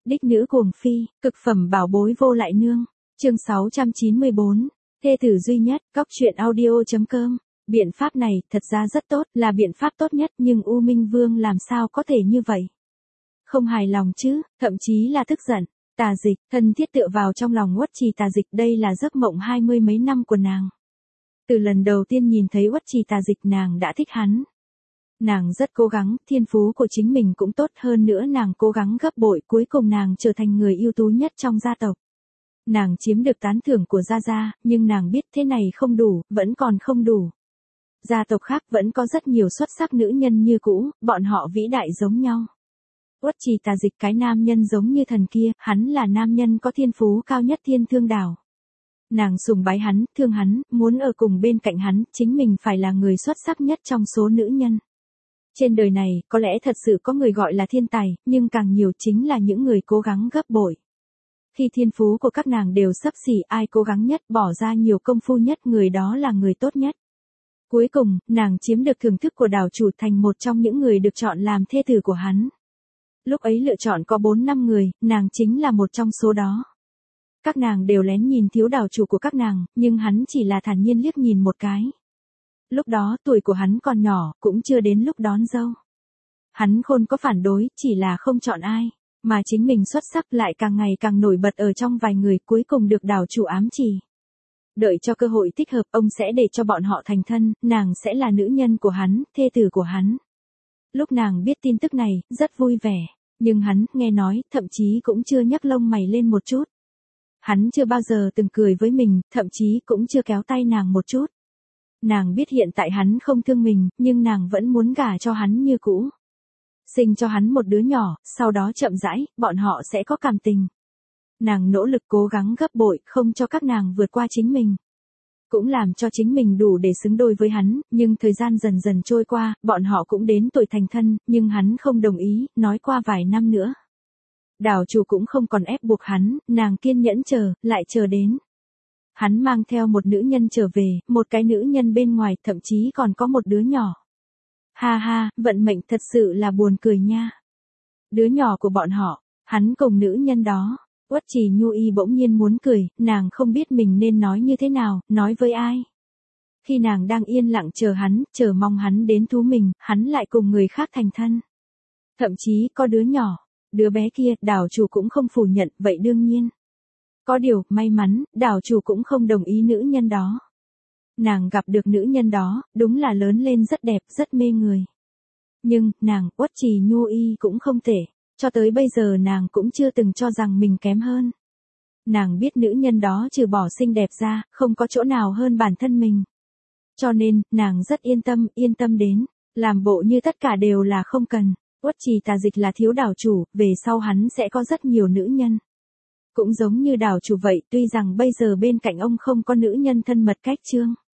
Đích nữ cuồng phi, cực phẩm bảo bối vô lại nương. Chương 694. Thê tử duy nhất, cóc truyện audio.com. Biện pháp này thật ra rất tốt, là biện pháp tốt nhất, nhưng U Minh Vương làm sao có thể như vậy? Không hài lòng chứ, thậm chí là tức giận. Tà Dịch, thân thiết tựa vào trong lòng Uất Trì Tà Dịch, đây là giấc mộng 20 mấy năm của nàng. Từ lần đầu tiên nhìn thấy Uất Trì Tà Dịch nàng đã thích hắn. Nàng rất cố gắng, thiên phú của chính mình cũng tốt hơn nữa, nàng cố gắng gấp bội, cuối cùng nàng trở thành người ưu tú nhất trong gia tộc. Nàng chiếm được tán thưởng của Gia Gia, nhưng nàng biết thế này không đủ, vẫn còn không đủ. Gia tộc khác vẫn có rất nhiều xuất sắc nữ nhân như cũ, bọn họ vĩ đại giống nhau. Uất Trì Tà Dịch cái nam nhân giống như thần kia, hắn là nam nhân có thiên phú cao nhất Thiên Thương Đảo. Nàng sùng bái hắn, thương hắn, muốn ở cùng bên cạnh hắn, chính mình phải là người xuất sắc nhất trong số nữ nhân. Trên đời này, có lẽ thật sự có người gọi là thiên tài, nhưng càng nhiều chính là những người cố gắng gấp bội. Khi thiên phú của các nàng đều xấp xỉ, ai cố gắng nhất, bỏ ra nhiều công phu nhất, người đó là người tốt nhất. Cuối cùng, nàng chiếm được thưởng thức của đảo chủ, thành một trong những người được chọn làm thê tử của hắn. Lúc ấy lựa chọn có 4-5 người, nàng chính là một trong số đó. Các nàng đều lén nhìn thiếu đảo chủ của các nàng, nhưng hắn chỉ là thản nhiên liếc nhìn một cái. Lúc đó tuổi của hắn còn nhỏ, cũng chưa đến lúc đón dâu. Hắn không có phản đối, chỉ là không chọn ai, mà chính mình xuất sắc lại càng ngày càng nổi bật ở trong vài người, cuối cùng được đảo chủ ám chỉ. Đợi cho cơ hội thích hợp, ông sẽ để cho bọn họ thành thân, nàng sẽ là nữ nhân của hắn, thê tử của hắn. Lúc nàng biết tin tức này, rất vui vẻ, nhưng hắn, nghe nói, thậm chí cũng chưa nhấc lông mày lên một chút. Hắn chưa bao giờ từng cười với mình, thậm chí cũng chưa kéo tay nàng một chút. Nàng biết hiện tại hắn không thương mình, nhưng nàng vẫn muốn gả cho hắn như cũ. Sinh cho hắn một đứa nhỏ, sau đó chậm rãi, bọn họ sẽ có cảm tình. Nàng nỗ lực cố gắng gấp bội, không cho các nàng vượt qua chính mình. Cũng làm cho chính mình đủ để xứng đôi với hắn, nhưng thời gian dần dần trôi qua, bọn họ cũng đến tuổi thành thân, nhưng hắn không đồng ý, nói qua vài năm nữa. Đảo chủ cũng không còn ép buộc hắn, nàng kiên nhẫn chờ, lại chờ đến. Hắn mang theo một nữ nhân trở về, một cái nữ nhân bên ngoài, thậm chí còn có một đứa nhỏ. Ha ha, vận mệnh thật sự là buồn cười nha. Đứa nhỏ của bọn họ, hắn cùng nữ nhân đó. Uất Trì Nhu Y bỗng nhiên muốn cười, nàng không biết mình nên nói như thế nào, nói với ai. Khi nàng đang yên lặng chờ hắn, chờ mong hắn đến thú mình, hắn lại cùng người khác thành thân. Thậm chí có đứa nhỏ, đứa bé kia, đảo chủ cũng không phủ nhận, vậy đương nhiên. Có điều, may mắn, đảo chủ cũng không đồng ý nữ nhân đó. Nàng gặp được nữ nhân đó, đúng là lớn lên rất đẹp, rất mê người. Nhưng, nàng, Uất Trì Nhu Y cũng không tệ. Cho tới bây giờ nàng cũng chưa từng cho rằng mình kém hơn. Nàng biết nữ nhân đó trừ bỏ xinh đẹp ra, không có chỗ nào hơn bản thân mình. Cho nên, nàng rất yên tâm đến, làm bộ như tất cả đều là không cần. Uất Trì Tà Dịch là thiếu đảo chủ, về sau hắn sẽ có rất nhiều nữ nhân. Cũng giống như đảo chủ vậy, tuy rằng bây giờ bên cạnh ông không có nữ nhân thân mật cách Trương